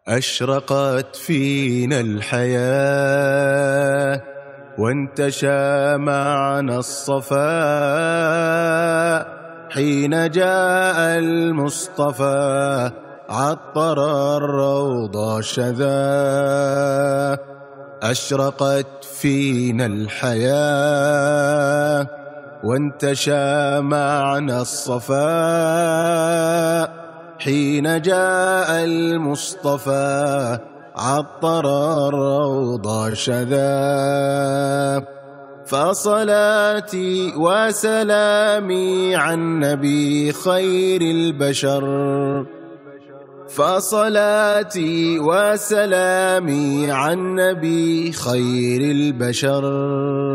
أشرقت فينا الحياة وانتشى معنا الصفاء حين جاء المصطفى عطر الروض شذا. أشرقت فينا الحياة وانتشى معنا الصفاء حين جاء المصطفى عطر الروض شذا. فصلاتي وسلامي عن نبي خير البشر، فصلاتي وسلامي عن نبي خير البشر.